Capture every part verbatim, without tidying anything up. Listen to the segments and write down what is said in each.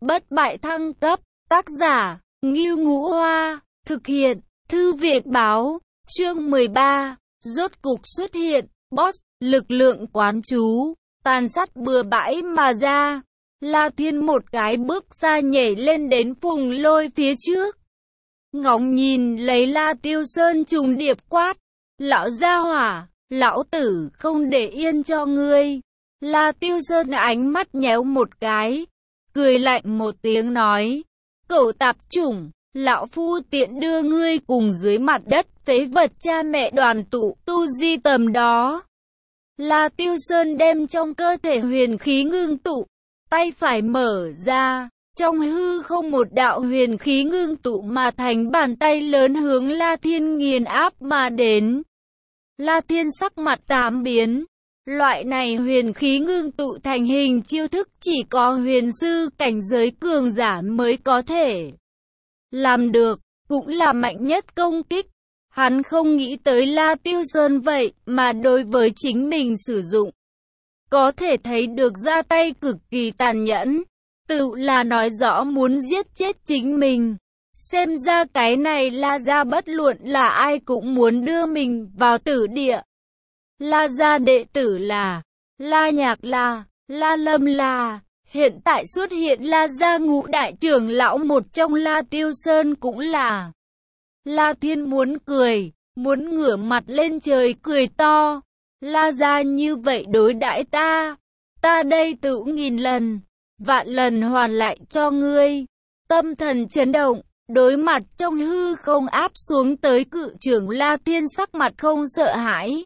Bất bại thăng cấp, tác giả, Ngưu Ngũ Hoa, thực hiện, Thư viện báo, chương mười ba, rốt cục xuất hiện, boss, lực lượng quán chú, tàn sát bừa bãi mà ra. La Thiên một cái bước ra nhảy lên đến Phùng Lôi phía trước. Ngóng nhìn lấy La Tiêu Sơn trùng điệp quát, lão gia hỏa, lão tử không để yên cho ngươi. La Tiêu Sơn ánh mắt nhéo một cái, cười lạnh một tiếng nói, cẩu tạp chủng, lão phu tiện đưa ngươi cùng dưới mặt đất phế vật cha mẹ đoàn tụ tu di tầm đó. La Tiêu Sơn đem trong cơ thể huyền khí ngưng tụ, tay phải mở ra, trong hư không một đạo huyền khí ngưng tụ mà thành bàn tay lớn hướng La Thiên nghiền áp mà đến. La Thiên sắc mặt tám biến. Loại này huyền khí ngưng tụ thành hình chiêu thức chỉ có huyền sư cảnh giới cường giả mới có thể làm được, cũng là mạnh nhất công kích. Hắn không nghĩ tới La Tiêu Sơn vậy mà đối với chính mình sử dụng. Có thể thấy được ra tay cực kỳ tàn nhẫn, tự là nói rõ muốn giết chết chính mình. Xem ra cái này La gia bất luận là ai cũng muốn đưa mình vào tử địa. La gia đệ tử là La Nhạc La, La Lâm La, hiện tại xuất hiện La gia ngũ đại trưởng lão một trong La Tiêu Sơn cũng là. La Thiên muốn cười, muốn ngửa mặt lên trời cười to. La gia như vậy đối đãi ta, ta đây tự nghìn lần, vạn lần hoàn lại cho ngươi. Tâm thần chấn động, đối mặt trong hư không áp xuống tới cự trưởng La Thiên sắc mặt không sợ hãi.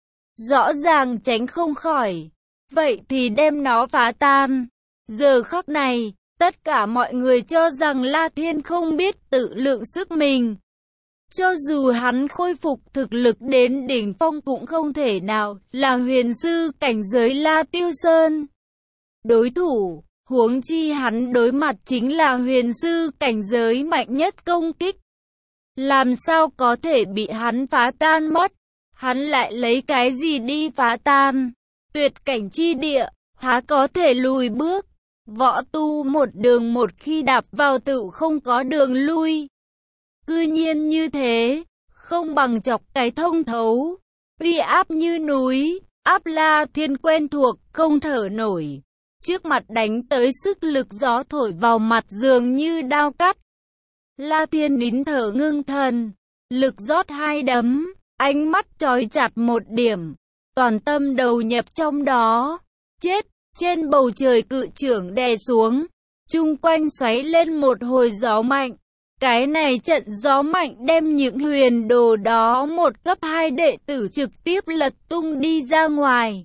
Rõ ràng tránh không khỏi, vậy thì đem nó phá tan. Giờ khắc này, tất cả mọi người cho rằng La Thiên không biết tự lượng sức mình. Cho dù hắn khôi phục thực lực đến đỉnh phong cũng không thể nào là huyền sư cảnh giới La Tiêu Sơn đối thủ, huống chi hắn đối mặt chính là huyền sư cảnh giới mạnh nhất công kích. Làm sao có thể bị hắn phá tan mất? Hắn lại lấy cái gì đi phá tan? Tuyệt cảnh chi địa, há có thể lùi bước? Võ tu một đường một khi đạp vào tự không có đường lui. Cư nhiên như thế, không bằng chọc cái thông thấu, uy áp như núi, áp La Thiên quen thuộc, không thở nổi. Trước mặt đánh tới sức lực gió thổi vào mặt dường như đao cắt. La Thiên nín thở ngưng thần, lực rót hai đấm, ánh mắt trói chặt một điểm, toàn tâm đầu nhập trong đó. Chết, trên bầu trời cự trưởng đè xuống, chung quanh xoáy lên một hồi gió mạnh. Cái này trận gió mạnh đem những huyền đồ đó một cấp hai đệ tử trực tiếp lật tung đi ra ngoài.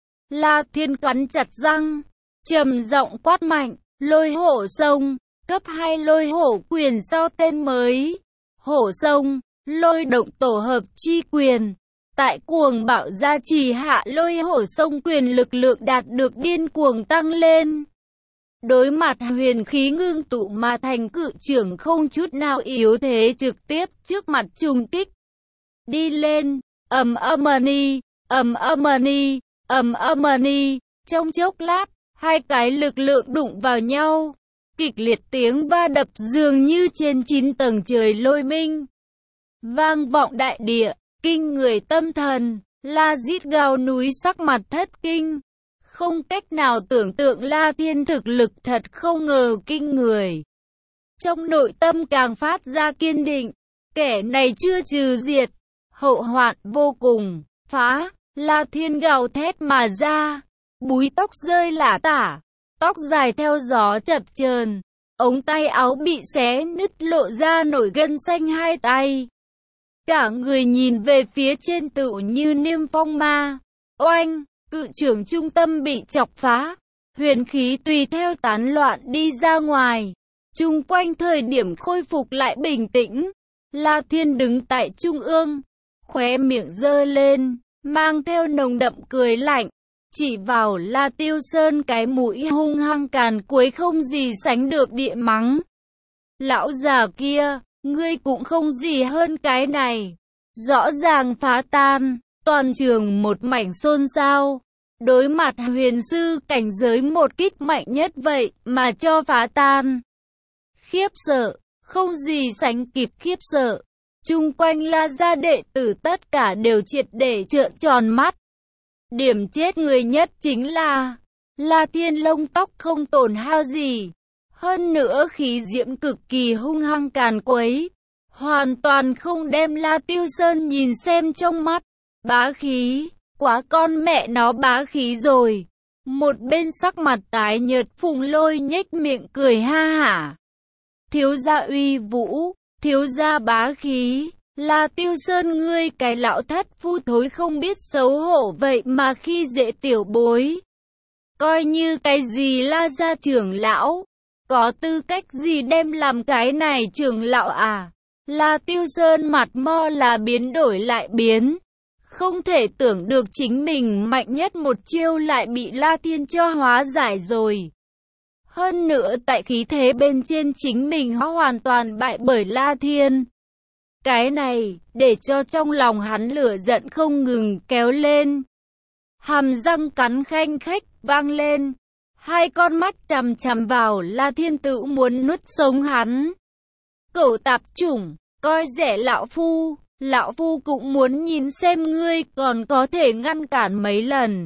La Thiên cắn chặt răng, trầm giọng quát mạnh, lôi hổ sông, cấp hai lôi hổ quyền sau tên mới. Hổ sông, lôi động tổ hợp chi quyền. Tại cuồng bạo gia trì hạ lôi hổ sông quyền lực lượng đạt được điên cuồng tăng lên. Đối mặt huyền khí ngưng tụ mà thành cự trưởng không chút nào yếu thế trực tiếp trước mặt trùng kích. Đi lên, ầm âm-ni, ầm âm-ni, ầm âm-ni, trong chốc lát, hai cái lực lượng đụng vào nhau. Kịch liệt tiếng va đập dường như trên chín tầng trời lôi minh. Vang vọng đại địa, kinh người tâm thần, La rít gào núi sắc mặt thất kinh. Không cách nào tưởng tượng La Thiên thực lực thật không ngờ kinh người. Trong nội tâm càng phát ra kiên định, kẻ này chưa trừ diệt, hậu hoạn vô cùng, phá, La Thiên gào thét mà ra, búi tóc rơi lả tả, tóc dài theo gió chập chờn, ống tay áo bị xé nứt lộ ra nổi gân xanh hai tay. Cả người nhìn về phía trên tựu như niêm phong ma, oanh! Cự trưởng trung tâm bị chọc phá, huyền khí tùy theo tán loạn đi ra ngoài. Chung quanh thời điểm khôi phục lại bình tĩnh, La Thiên đứng tại trung ương, khóe miệng giơ lên, mang theo nồng đậm cười lạnh, chỉ vào La Tiêu Sơn cái mũi hung hăng càn cuối không gì sánh được địa mắng. Lão già kia, ngươi cũng không gì hơn cái này. Rõ ràng phá tan. Toàn trường một mảnh xôn xao. Đối mặt huyền sư cảnh giới một kích mạnh nhất vậy mà cho phá tan. Khiếp sợ, không gì sánh kịp khiếp sợ. Chung quanh La gia đệ tử tất cả đều triệt để trợn tròn mắt. Điểm chết người nhất chính là La Thiên lông tóc không tổn hao gì. Hơn nữa khí diễm cực kỳ hung hăng càn quấy. Hoàn toàn không đem La Tiêu Sơn nhìn xem trong mắt. Bá khí, quá con mẹ nó bá khí rồi. Một bên sắc mặt tái nhợt Phùng Lôi nhếch miệng cười ha hả. Thiếu gia uy vũ, thiếu gia bá khí. La Tiêu Sơn ngươi cái lão thất phu thối không biết xấu hổ vậy mà khi dễ tiểu bối. Coi như cái gì La gia trưởng lão, có tư cách gì đem làm cái này trưởng lão à? La Tiêu Sơn mặt mo là biến đổi lại biến. Không thể tưởng được chính mình mạnh nhất một chiêu lại bị La Thiên cho hóa giải rồi. Hơn nữa tại khí thế bên trên chính mình họ hoàn toàn bại bởi La Thiên. Cái này, để cho trong lòng hắn lửa giận không ngừng kéo lên. Hàm răng cắn khanh khách, vang lên. Hai con mắt chằm chằm vào La Thiên tự muốn nuốt sống hắn. Cẩu tạp chủng, coi rẻ lão phu, lão phu cũng muốn nhìn xem ngươi còn có thể ngăn cản mấy lần.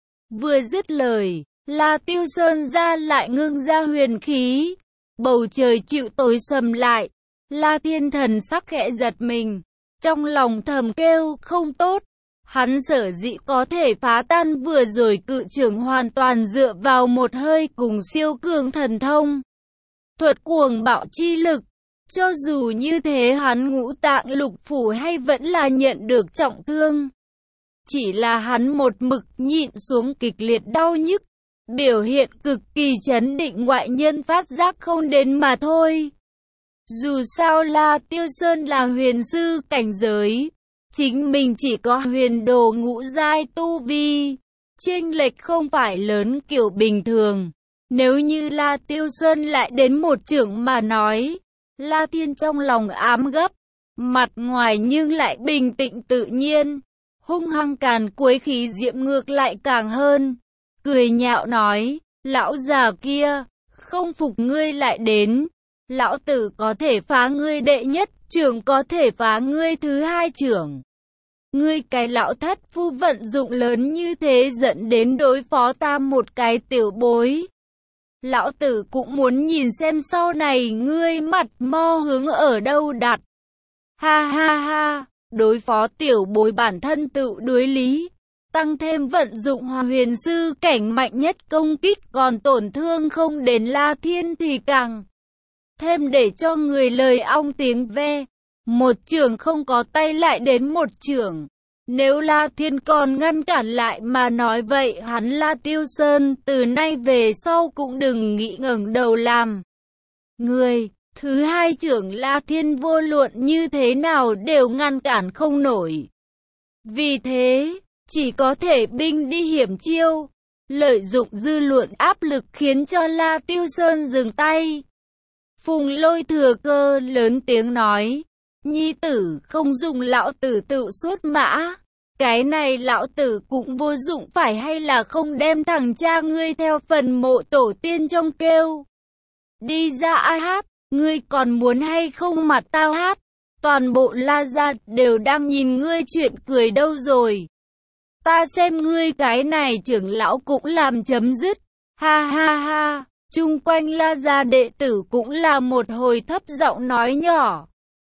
Vừa dứt lời, La Tiêu Sơn ra lại ngưng ra huyền khí. Bầu trời chịu tối sầm lại. La Thiên thần sắc khẽ giật mình, trong lòng thầm kêu không tốt. Hắn sở dĩ có thể phá tan vừa rồi cự trưởng hoàn toàn dựa vào một hơi cùng siêu cường thần thông. Thuật cuồng bạo chi lực, cho dù như thế hắn ngũ tạng lục phủ hay vẫn là nhận được trọng thương. Chỉ là hắn một mực nhịn xuống kịch liệt đau nhức, biểu hiện cực kỳ chấn định ngoại nhân phát giác không đến mà thôi. Dù sao La Tiêu Sơn là huyền sư cảnh giới, chính mình chỉ có huyền đồ ngũ giai tu vi, chênh lệch không phải lớn kiểu bình thường. Nếu như La Tiêu Sơn lại đến một chưởng mà nói, La Thiên trong lòng ám gấp, mặt ngoài nhưng lại bình tĩnh tự nhiên, hung hăng càn quấy khí diễm ngược lại càng hơn, cười nhạo nói, lão già kia, không phục ngươi lại đến. Lão tử có thể phá ngươi đệ nhất trưởng, có thể phá ngươi thứ hai trưởng. Ngươi cái lão thất phu vận dụng lớn như thế dẫn đến đối phó ta một cái tiểu bối. Lão tử cũng muốn nhìn xem sau này ngươi mặt mo hướng ở đâu đặt. Ha ha ha, đối phó tiểu bối bản thân tự đối lý. Tăng thêm vận dụng hòa huyền sư cảnh mạnh nhất công kích còn tổn thương không đến La Thiên thì càng thêm để cho người lời ong tiếng ve. Một chưởng không có tay lại đến một chưởng. Nếu La Thiên còn ngăn cản lại mà nói vậy hắn La Tiêu Sơn từ nay về sau cũng đừng nghĩ ngẩng đầu làm người. Thứ hai chưởng La Thiên vô luận như thế nào đều ngăn cản không nổi. Vì thế, chỉ có thể binh đi hiểm chiêu, lợi dụng dư luận áp lực khiến cho La Tiêu Sơn dừng tay. Phùng Lôi thừa cơ lớn tiếng nói, nhi tử không dùng lão tử tự suốt mã, cái này lão tử cũng vô dụng phải hay là không đem thằng cha ngươi theo phần mộ tổ tiên trong kêu. Đi ra ai hát, ngươi còn muốn hay không mặt tao hát, toàn bộ La gia đều đang nhìn ngươi chuyện cười đâu rồi. Ta xem ngươi cái này trưởng lão cũng làm chấm dứt, ha ha ha. Chung quanh La gia đệ tử cũng là một hồi thấp giọng nói nhỏ.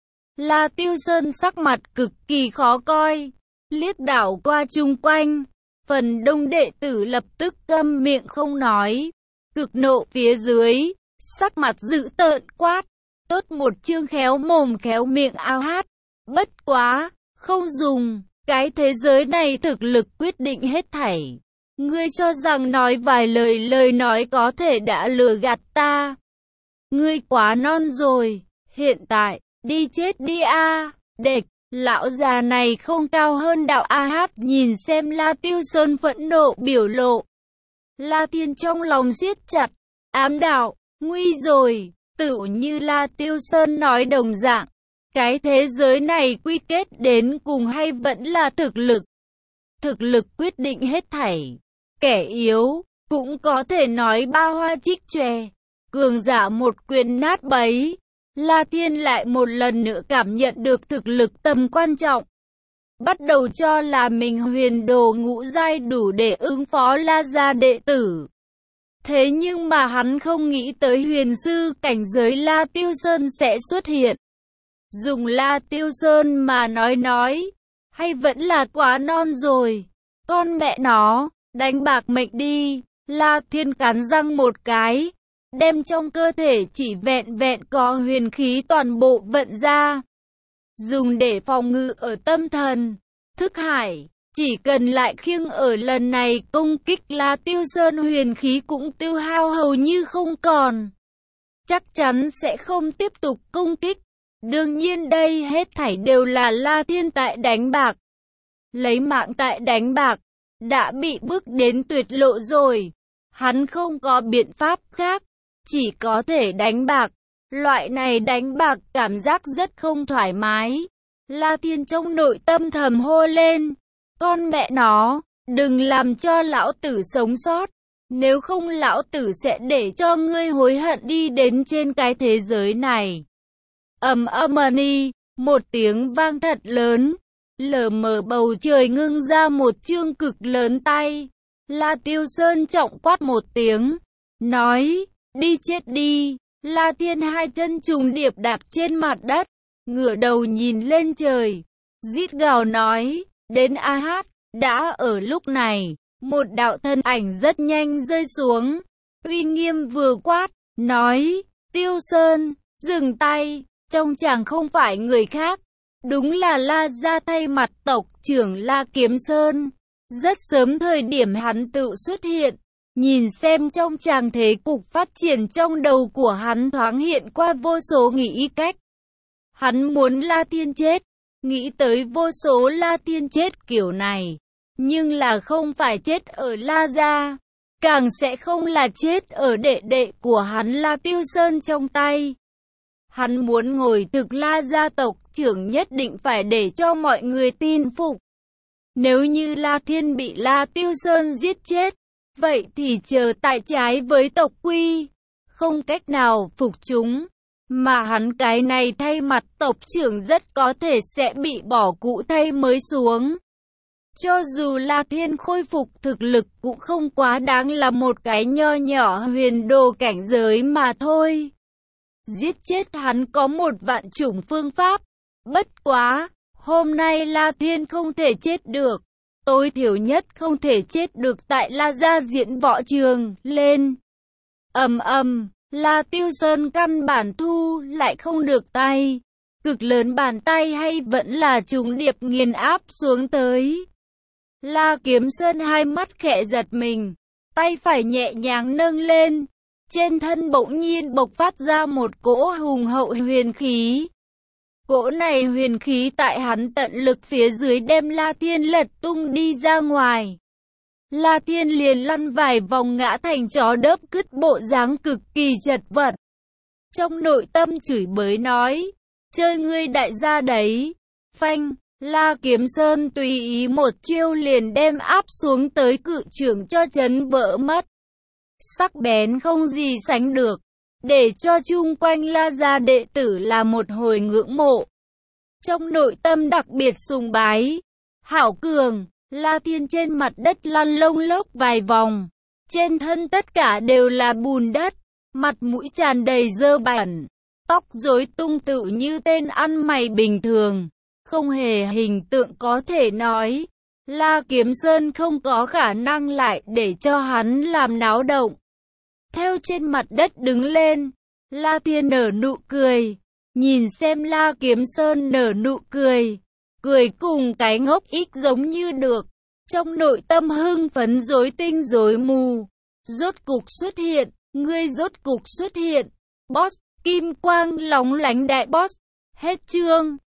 La Tiêu Sơn sắc mặt cực kỳ khó coi, liếc đảo qua chung quanh, phần đông đệ tử lập tức câm miệng không nói, cực nộ phía dưới, sắc mặt dữ tợn quát, tốt một chương khéo mồm khéo miệng ao hát, bất quá, không dùng, cái thế giới này thực lực quyết định hết thảy. Ngươi cho rằng nói vài lời lời nói có thể đã lừa gạt ta. Ngươi quá non rồi, hiện tại, đi chết đi a, địch, lão già này không cao hơn đạo A Hát nhìn xem La Tiêu Sơn phẫn nộ biểu lộ. La Thiên trong lòng siết chặt, ám đạo, nguy rồi, tự như La Tiêu Sơn nói đồng dạng. Cái thế giới này quy kết đến cùng hay vẫn là thực lực? Thực lực quyết định hết thảy. Kẻ yếu, cũng có thể nói ba hoa trích chòe, cường giả một quyền nát bấy. La Thiên lại một lần nữa cảm nhận được thực lực tầm quan trọng. Bắt đầu cho là mình huyền đồ ngũ giai đủ để ứng phó La gia đệ tử. Thế nhưng mà hắn không nghĩ tới huyền sư cảnh giới La Tiêu Sơn sẽ xuất hiện. Dùng La Tiêu Sơn mà nói nói, hay vẫn là quá non rồi. Con mẹ nó, đánh bạc mệnh đi. La Thiên cắn răng một cái, đem trong cơ thể chỉ vẹn vẹn có huyền khí toàn bộ vận ra. Dùng để phòng ngự ở tâm thần, thức hải, chỉ cần lại khiêng ở lần này công kích La Tiêu Sơn huyền khí cũng tiêu hao hầu như không còn. Chắc chắn sẽ không tiếp tục công kích. Đương nhiên đây hết thảy đều là La Thiên tại đánh bạc. Lấy mạng tại đánh bạc, đã bị bước đến tuyệt lộ rồi. Hắn không có biện pháp khác, chỉ có thể đánh bạc. Loại này đánh bạc cảm giác rất không thoải mái. La Thiên trong nội tâm thầm hô lên, con mẹ nó, đừng làm cho lão tử sống sót, nếu không lão tử sẽ để cho ngươi hối hận đi đến trên cái thế giới này. Ầm ầm ni, một tiếng vang thật lớn, lờ mờ bầu trời ngưng ra một chương cực lớn tay. La Tiêu Sơn trọng quát một tiếng, nói, đi chết đi. La Thiên hai chân trùng điệp đạp trên mặt đất, ngửa đầu nhìn lên trời, rít gào nói, đến a hát. Đã ở lúc này, một đạo thân ảnh rất nhanh rơi xuống, uy nghiêm vừa quát, nói, Tiêu Sơn, dừng tay. Trong chàng không phải người khác, đúng là La gia thay mặt tộc trưởng La Kiếm Sơn. Rất sớm thời điểm hắn tự xuất hiện, nhìn xem trong chàng thế cục phát triển trong đầu của hắn thoáng hiện qua vô số nghĩ cách. Hắn muốn La Thiên chết, nghĩ tới vô số La Thiên chết kiểu này, nhưng là không phải chết ở La gia, càng sẽ không là chết ở đệ đệ của hắn La Tiêu Sơn trong tay. Hắn muốn ngồi thực La gia tộc trưởng nhất định phải để cho mọi người tin phục. Nếu như La Thiên bị La Tiêu Sơn giết chết, vậy thì chờ tại trái với tộc quy, không cách nào phục chúng. Mà hắn cái này thay mặt tộc trưởng rất có thể sẽ bị bỏ cụ thay mới xuống. Cho dù La Thiên khôi phục thực lực cũng không quá đáng là một cái nho nhỏ huyền đồ cảnh giới mà thôi. Giết chết hắn có một vạn chủng phương pháp. Bất quá, hôm nay La Thiên không thể chết được. Tối thiểu nhất không thể chết được tại La gia diễn võ trường, lên. Ầm ầm, La Tiêu Sơn căn bản thu lại không được tay. Cực lớn bàn tay hay vẫn là trùng điệp nghiền áp xuống tới. La Kiếm Sơn hai mắt khẽ giật mình, tay phải nhẹ nhàng nâng lên. Trên thân bỗng nhiên bộc phát ra một cỗ hùng hậu huyền khí. Cỗ này huyền khí tại hắn tận lực phía dưới đem La Thiên lật tung đi ra ngoài. La Thiên liền lăn vài vòng ngã thành chó đớp cứt bộ dáng cực kỳ chật vật. Trong nội tâm chửi bới nói, chơi ngươi đại gia đấy. Phanh, La Kiếm Sơn tùy ý một chiêu liền đem áp xuống tới cự trưởng cho chấn vỡ mất. Sắc bén không gì sánh được, để cho chung quanh La gia đệ tử là một hồi ngưỡng mộ. Trong nội tâm đặc biệt sùng bái, hảo cường, La Thiên trên mặt đất lăn lông lốc vài vòng, trên thân tất cả đều là bùn đất, mặt mũi tràn đầy dơ bẩn, tóc rối tung tự như tên ăn mày bình thường, không hề hình tượng có thể nói. La Kiếm Sơn không có khả năng lại để cho hắn làm náo động. Theo trên mặt đất đứng lên, La Thiên nở nụ cười, nhìn xem La Kiếm Sơn nở nụ cười, cười cùng cái ngốc ích giống như được. Trong nội tâm hưng phấn rối tinh rối mù, rốt cục xuất hiện, ngươi rốt cục xuất hiện, boss, kim quang lóng lánh đại boss, hết chương.